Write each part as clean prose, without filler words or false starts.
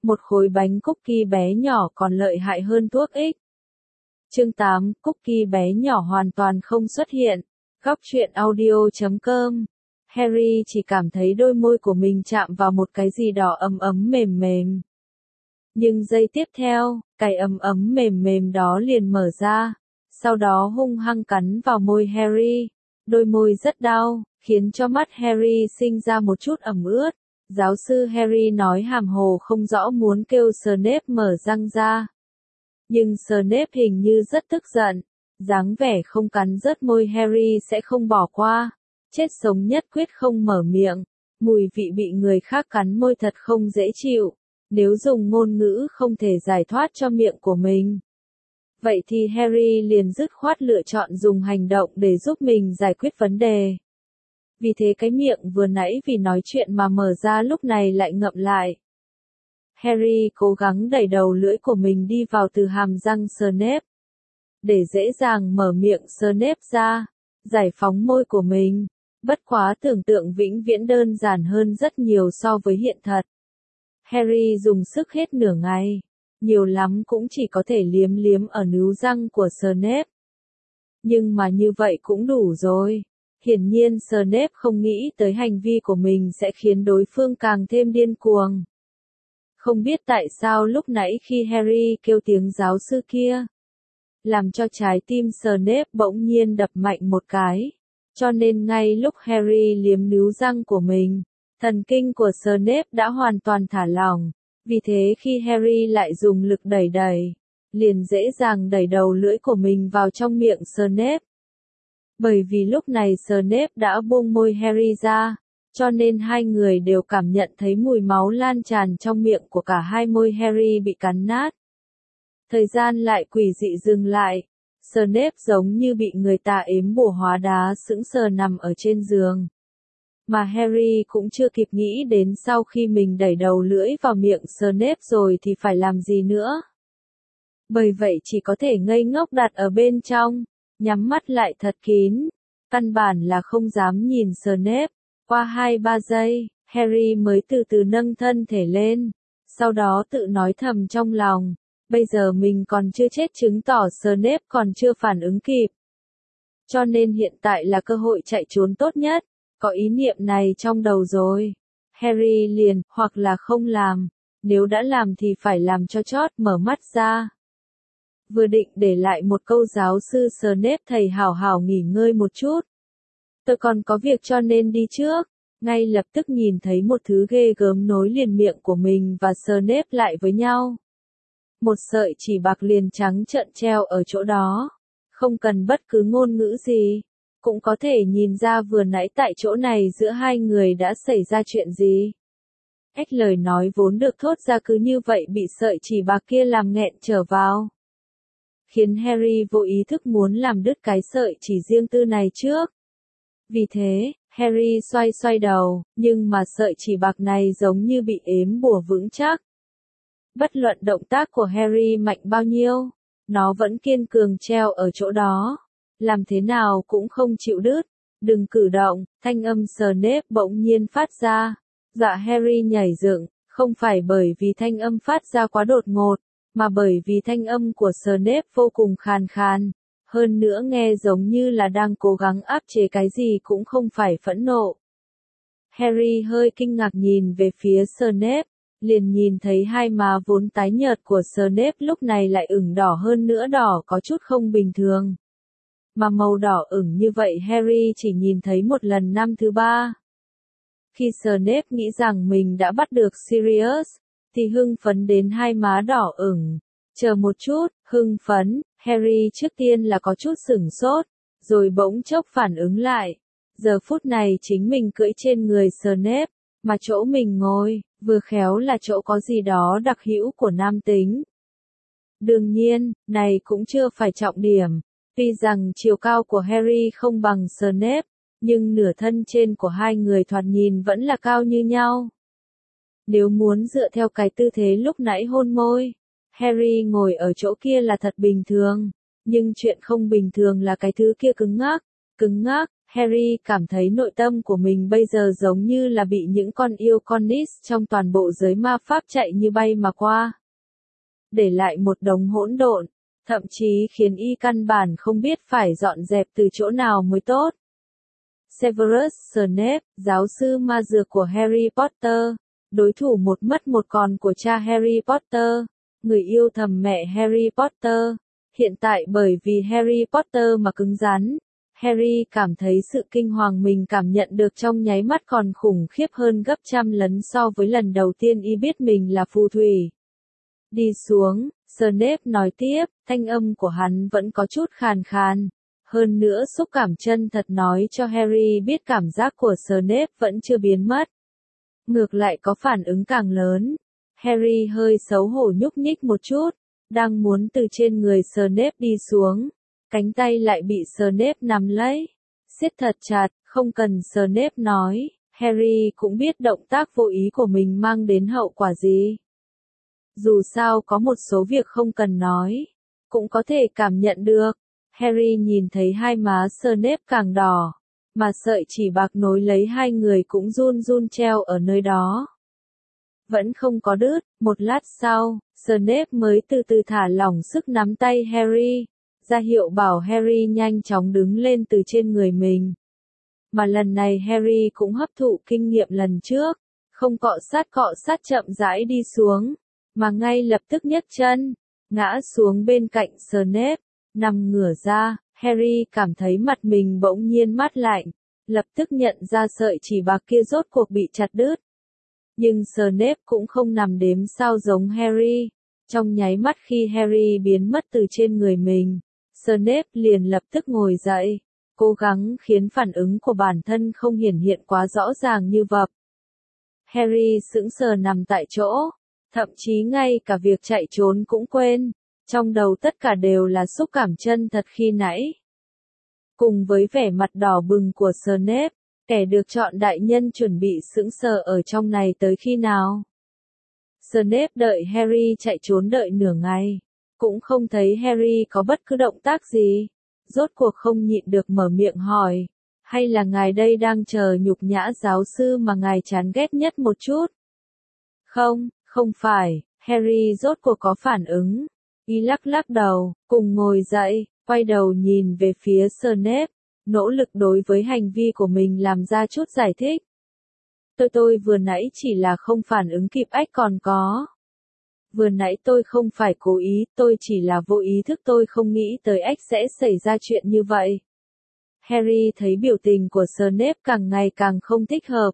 một khối bánh cookie bé nhỏ còn lợi hại hơn thuốc X. Chương 8, cookie bé nhỏ hoàn toàn không xuất hiện. Góc truyện audio.com. Harry chỉ cảm thấy đôi môi của mình chạm vào một cái gì đó ấm ấm mềm mềm. Nhưng giây tiếp theo, cái ấm ấm mềm mềm đó liền mở ra, sau đó hung hăng cắn vào môi Harry. Đôi môi rất đau, khiến cho mắt Harry sinh ra một chút ẩm ướt. Giáo sư Harry nói hàm hồ không rõ muốn kêu Snape mở răng ra. Nhưng Snape hình như rất tức giận, dáng vẻ không cắn rớt môi Harry sẽ không bỏ qua. Chết sống nhất quyết không mở miệng. Mùi vị bị người khác cắn môi thật không dễ chịu. Nếu dùng ngôn ngữ không thể giải thoát cho miệng của mình, vậy thì Harry liền dứt khoát lựa chọn dùng hành động để giúp mình giải quyết vấn đề. Vì thế cái miệng vừa nãy vì nói chuyện mà mở ra lúc này lại ngậm lại. Harry cố gắng đẩy đầu lưỡi của mình đi vào từ hàm răng Snape, để dễ dàng mở miệng Snape ra, giải phóng môi của mình. Bất quá tưởng tượng vĩnh viễn đơn giản hơn rất nhiều so với hiện thật. Harry dùng sức hết nửa ngày, nhiều lắm cũng chỉ có thể liếm liếm ở níu răng của Snape. Nhưng mà như vậy cũng đủ rồi. Hiển nhiên Snape không nghĩ tới hành vi của mình sẽ khiến đối phương càng thêm điên cuồng. Không biết tại sao lúc nãy khi Harry kêu tiếng giáo sư kia, làm cho trái tim Snape bỗng nhiên đập mạnh một cái. Cho nên ngay lúc Harry liếm níu răng của mình, thần kinh của Snape đã hoàn toàn thả lỏng. Vì thế khi Harry lại dùng lực đẩy đẩy, liền dễ dàng đẩy đầu lưỡi của mình vào trong miệng Snape. Bởi vì lúc này Snape đã buông môi Harry ra, cho nên hai người đều cảm nhận thấy mùi máu lan tràn trong miệng của cả hai, môi Harry bị cắn nát. Thời gian lại quỷ dị dừng lại. Snape giống như bị người ta ếm bùa hóa đá sững sờ nằm ở trên giường. Mà Harry cũng chưa kịp nghĩ đến sau khi mình đẩy đầu lưỡi vào miệng Snape rồi thì phải làm gì nữa. Bởi vậy chỉ có thể ngây ngốc đặt ở bên trong, nhắm mắt lại thật kín. Căn bản là không dám nhìn Snape. Qua 2-3 giây, Harry mới từ từ nâng thân thể lên. Sau đó tự nói thầm trong lòng. Bây giờ mình còn chưa chết, chứng tỏ Snape còn chưa phản ứng kịp. Cho nên hiện tại là cơ hội chạy trốn tốt nhất. Có ý niệm này trong đầu rồi, Harry liền, hoặc là không làm. Nếu đã làm thì phải làm cho chót, mở mắt ra. Vừa định để lại một câu giáo sư Snape thầy hảo hảo nghỉ ngơi một chút. Tôi còn có việc cho nên đi trước. Ngay lập tức nhìn thấy một thứ ghê gớm nối liền miệng của mình và Snape lại với nhau. Một sợi chỉ bạc liền trắng trợn treo ở chỗ đó. Không cần bất cứ ngôn ngữ gì, cũng có thể nhìn ra vừa nãy tại chỗ này giữa hai người đã xảy ra chuyện gì. Ếch lời nói vốn được thốt ra cứ như vậy bị sợi chỉ bạc kia làm nghẹn trở vào. Khiến Harry vô ý thức muốn làm đứt cái sợi chỉ riêng tư này trước. Vì thế, Harry xoay xoay đầu, nhưng mà sợi chỉ bạc này giống như bị ếm bùa vững chắc. Bất luận động tác của Harry mạnh bao nhiêu, nó vẫn kiên cường treo ở chỗ đó. Làm thế nào cũng không chịu đứt. Đừng cử động, thanh âm Snape bỗng nhiên phát ra. Dạ Harry nhảy dựng, không phải bởi vì thanh âm phát ra quá đột ngột, mà bởi vì thanh âm của Snape vô cùng khàn khàn. Hơn nữa nghe giống như là đang cố gắng áp chế cái gì cũng không phải phẫn nộ. Harry hơi kinh ngạc nhìn về phía Snape, liền nhìn thấy hai má vốn tái nhợt của Snape lúc này lại ửng đỏ hơn nữa, đỏ có chút không bình thường. Mà màu đỏ ửng như vậy Harry chỉ nhìn thấy một lần năm thứ 3. Khi Snape nghĩ rằng mình đã bắt được Sirius, thì hưng phấn đến hai má đỏ ửng. Chờ một chút, hưng phấn, Harry trước tiên là có chút sửng sốt, rồi bỗng chốc phản ứng lại. Giờ phút này chính mình cưỡi trên người Snape, mà chỗ mình ngồi, vừa khéo là chỗ có gì đó đặc hữu của nam tính. Đương nhiên, này cũng chưa phải trọng điểm. Tuy rằng chiều cao của Harry không bằng Snape, nhưng nửa thân trên của hai người thoạt nhìn vẫn là cao như nhau. Nếu muốn dựa theo cái tư thế lúc nãy hôn môi, Harry ngồi ở chỗ kia là thật bình thường, nhưng chuyện không bình thường là cái thứ kia cứng ngắc. Harry cảm thấy nội tâm của mình bây giờ giống như là bị những con yêu Cornish trong toàn bộ giới ma pháp chạy như bay mà qua. Để lại một đống hỗn độn, thậm chí khiến y căn bản không biết phải dọn dẹp từ chỗ nào mới tốt. Severus Snape, giáo sư ma dược của Harry Potter, đối thủ một mất một còn của cha Harry Potter, người yêu thầm mẹ Harry Potter. Hiện tại bởi vì Harry Potter mà cứng rắn, Harry cảm thấy sự kinh hoàng mình cảm nhận được trong nháy mắt còn khủng khiếp hơn gấp trăm lần so với lần đầu tiên y biết mình là phù thủy. Đi xuống, Snape nói tiếp, thanh âm của hắn vẫn có chút khàn khàn. Hơn nữa xúc cảm chân thật nói cho Harry biết cảm giác của Snape vẫn chưa biến mất. Ngược lại có phản ứng càng lớn. Harry hơi xấu hổ nhúc nhích một chút, đang muốn từ trên người Snape đi xuống. Cánh tay lại bị Snape nắm lấy, siết thật chặt, không cần Snape nói, Harry cũng biết động tác vô ý của mình mang đến hậu quả gì. Dù sao có một số việc không cần nói, cũng có thể cảm nhận được. Harry nhìn thấy hai má Snape càng đỏ, mà sợi chỉ bạc nối lấy hai người cũng run run treo ở nơi đó. Vẫn không có đứt, một lát sau, Snape mới từ từ thả lỏng sức nắm tay Harry, ra hiệu bảo Harry nhanh chóng đứng lên từ trên người mình. Mà lần này Harry cũng hấp thụ kinh nghiệm lần trước, không cọ sát chậm rãi đi xuống, mà ngay lập tức nhấc chân, ngã xuống bên cạnh Snape, nằm ngửa ra. Harry cảm thấy mặt mình bỗng nhiên mát lạnh, lập tức nhận ra sợi chỉ bạc kia rốt cuộc bị chặt đứt. Nhưng Snape cũng không nằm đếm sao giống Harry. Trong nháy mắt khi Harry biến mất từ trên người mình, Snape liền lập tức ngồi dậy, cố gắng khiến phản ứng của bản thân không hiển hiện quá rõ ràng như vậy. Harry sững sờ nằm tại chỗ, thậm chí ngay cả việc chạy trốn cũng quên, trong đầu tất cả đều là xúc cảm chân thật khi nãy. Cùng với vẻ mặt đỏ bừng của Snape, kẻ được chọn đại nhân chuẩn bị sững sờ ở trong này tới khi nào. Snape đợi Harry chạy trốn đợi nửa ngày, cũng không thấy Harry có bất cứ động tác gì, rốt cuộc không nhịn được mở miệng hỏi, hay là ngài đây đang chờ nhục nhã giáo sư mà ngài chán ghét nhất một chút? Không, không phải, Harry rốt cuộc có phản ứng, y lắc lắc đầu, cùng ngồi dậy, quay đầu nhìn về phía Snape, nỗ lực đối với hành vi của mình làm ra chút giải thích. Tôi vừa nãy chỉ là không phản ứng kịp ách còn có. Vừa nãy tôi không phải cố ý, tôi chỉ là vô ý thức tôi không nghĩ tới ách sẽ xảy ra chuyện như vậy. Harry thấy biểu tình của Snape càng ngày càng không thích hợp.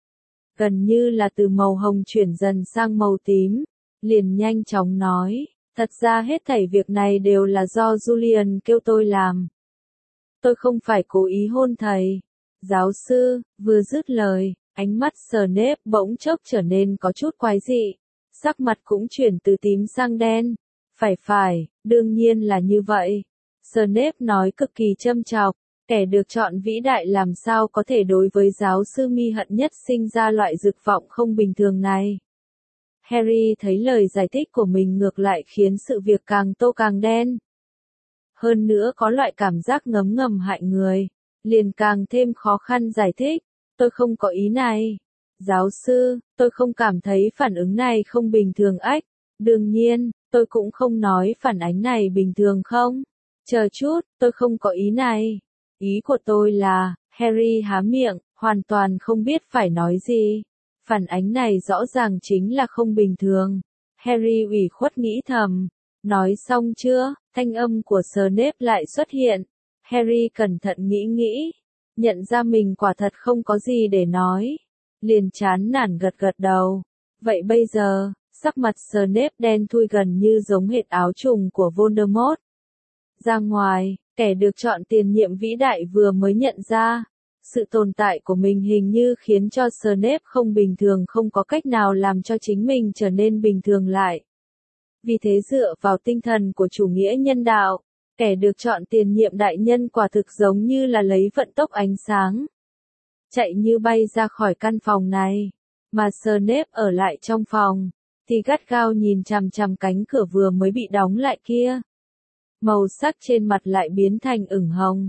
Gần như là từ màu hồng chuyển dần sang màu tím, liền nhanh chóng nói, thật ra hết thảy việc này đều là do Julian kêu tôi làm. Tôi không phải cố ý hôn thầy. Giáo sư, vừa dứt lời, ánh mắt Snape bỗng chốc trở nên có chút quái dị, sắc mặt cũng chuyển từ tím sang đen. Phải, đương nhiên là như vậy. Snape nói cực kỳ châm chọc, kẻ được chọn vĩ đại làm sao có thể đối với giáo sư mi hận nhất sinh ra loại dục vọng không bình thường này. Harry thấy lời giải thích của mình ngược lại khiến sự việc càng tô càng đen. Hơn nữa có loại cảm giác ngấm ngầm hại người, liền càng thêm khó khăn giải thích. Tôi không có ý này. Giáo sư, tôi không cảm thấy phản ứng này không bình thường ách. Đương nhiên, tôi cũng không nói phản ánh này bình thường không. Chờ chút, tôi không có ý này. Ý của tôi là, Harry há miệng, hoàn toàn không biết phải nói gì. Phản ánh này rõ ràng chính là không bình thường. Harry ủy khuất nghĩ thầm. Nói xong chưa, thanh âm của Snape lại xuất hiện. Harry cẩn thận nghĩ, nhận ra mình quả thật không có gì để nói. Liền chán nản gật đầu. Vậy bây giờ, sắc mặt Snape đen thui gần như giống hệt áo trùng của Voldemort. Ra ngoài, kẻ được chọn tiền nhiệm vĩ đại vừa mới nhận ra, sự tồn tại của mình hình như khiến cho Snape không bình thường, không có cách nào làm cho chính mình trở nên bình thường lại. Vì thế dựa vào tinh thần của chủ nghĩa nhân đạo, kẻ được chọn tiền nhiệm đại nhân quả thực giống như là lấy vận tốc ánh sáng, chạy như bay ra khỏi căn phòng này, mà Snape ở lại trong phòng, thì gắt gao nhìn chằm chằm cánh cửa vừa mới bị đóng lại kia. Màu sắc trên mặt lại biến thành ửng hồng.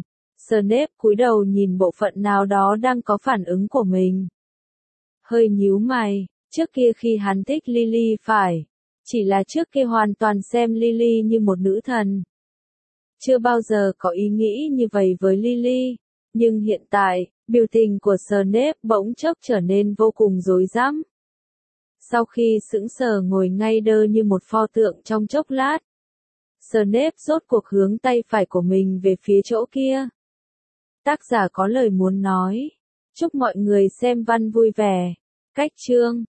Snape cúi đầu nhìn bộ phận nào đó đang có phản ứng của mình. Hơi nhíu mày, trước kia khi hắn thích Lily phải. Chỉ là trước kia hoàn toàn xem Lily như một nữ thần. Chưa bao giờ có ý nghĩ như vậy với Lily. Nhưng hiện tại, biểu tình của Snape bỗng chốc trở nên vô cùng rối rắm. Sau khi sững sờ ngồi ngay đơ như một pho tượng trong chốc lát, Snape rốt cuộc hướng tay phải của mình về phía chỗ kia. Tác giả có lời muốn nói. Chúc mọi người xem văn vui vẻ. Cách chương